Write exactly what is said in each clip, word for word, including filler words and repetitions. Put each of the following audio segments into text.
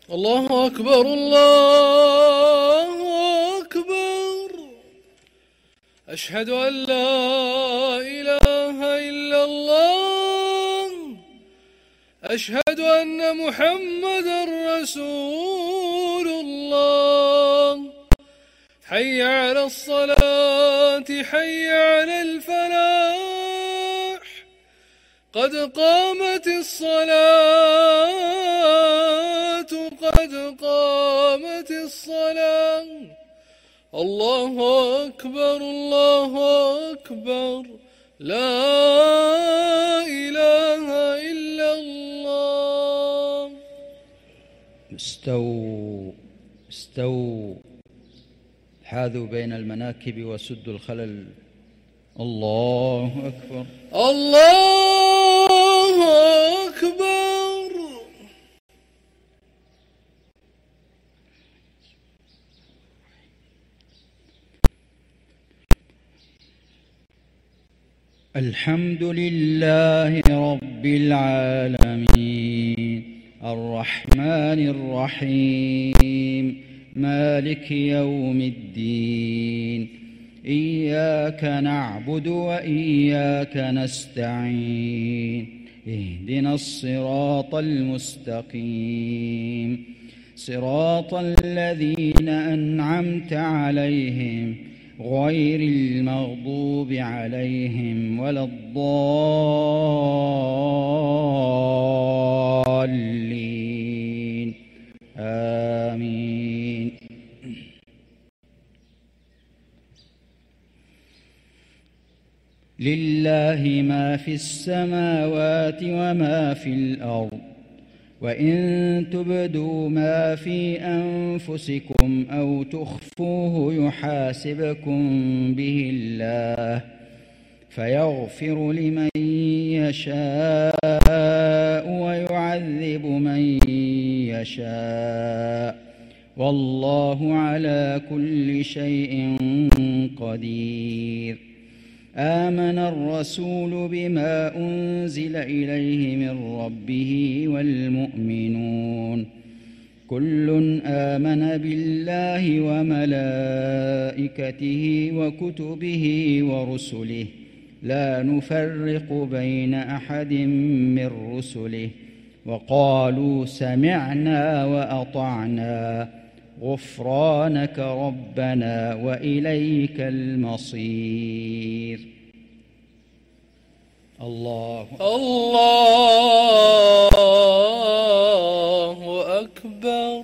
الله أكبر الله أكبر. أشهد أن لا إله إلا الله. أشهد أن محمدا رسول الله. حي على الصلاة حي على الفلاح. قد قامت الصلاة قد قامت الصلاة. الله أكبر الله أكبر. لا إله إلا الله. استووا استووا حاذوا بين المناكب وسدوا الخلل. الله أكبر الله أكبر. الحمد لله رب العالمين الرحمن الرحيم مالك يوم الدين. إياك نعبد وإياك نستعين. اهدنا الصراط المستقيم صراط الذين أنعمت عليهم غير المغضوب عليهم ولا الضالين. آمين. لله ما في السماوات وما في الأرض وإن تبدوا ما في أنفسكم أو تخفوه يحاسبكم به الله فيغفر لمن يشاء ويعذب من يشاء والله على كل شيء قدير. آمن الرسول بما أنزل إليه من ربه والمؤمنون كل آمن بالله وملائكته وكتبه ورسله لا نفرق بين أحد من رسله وقالوا سمعنا وأطعنا غفرانك ربنا وإليك المصير. الله الله أكبر.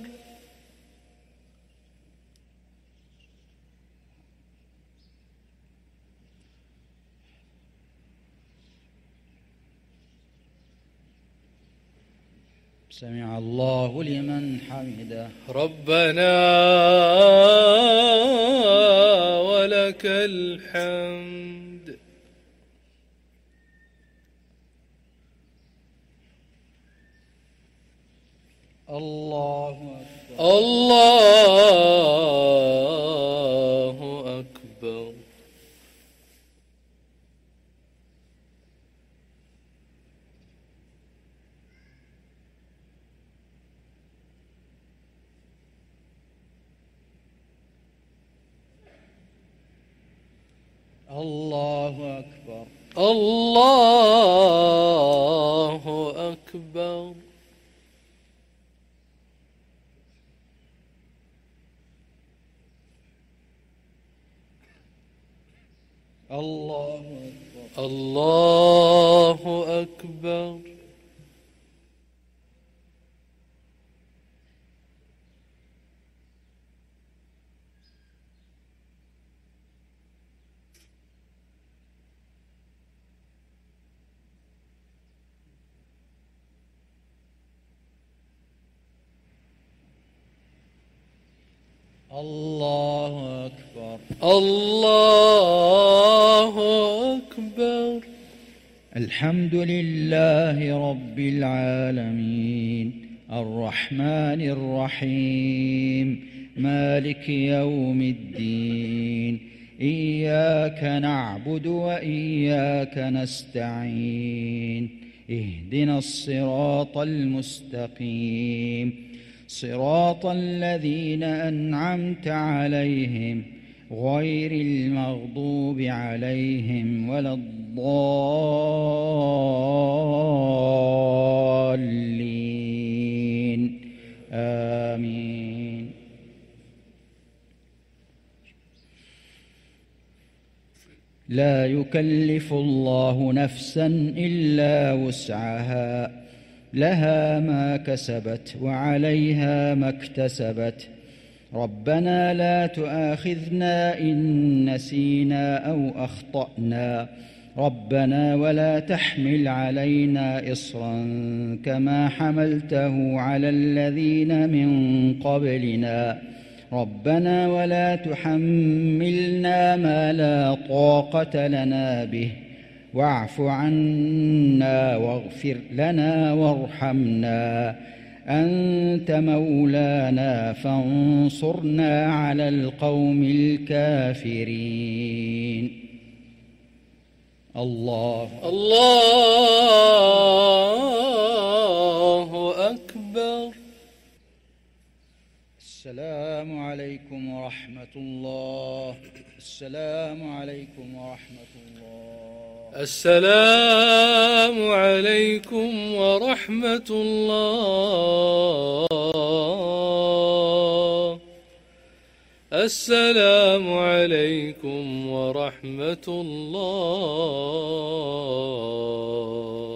سمع الله لمن حمده. ربنا ولك الحمد. الله أكبر. الله أكبر. الله أكبر. الله أكبر. الله أكبر. الله أكبر. الله أكبر. الله أكبر. الحمد لله رب العالمين الرحمن الرحيم مالك يوم الدين. إياك نعبد وإياك نستعين. اهدنا الصراط المستقيم صراط الذين أنعمت عليهم غير المغضوب عليهم ولا الضالين آمين. لا يكلف الله نفسا إلا وسعها لها ما كسبت وعليها ما اكتسبت ربنا لا تؤاخذنا إن نسينا أو أخطأنا ربنا ولا تحمل علينا إصرا كما حملته على الذين من قبلنا ربنا ولا تحملنا ما لا طاقة لنا به واعف عنا واغفر لنا وارحمنا أنت مولانا فانصرنا على القوم الكافرين. الله الله أكبر. السلام عليكم ورحمة الله. السلام عليكم ورحمة الله. السلام عليكم ورحمة الله. السلام عليكم ورحمة الله.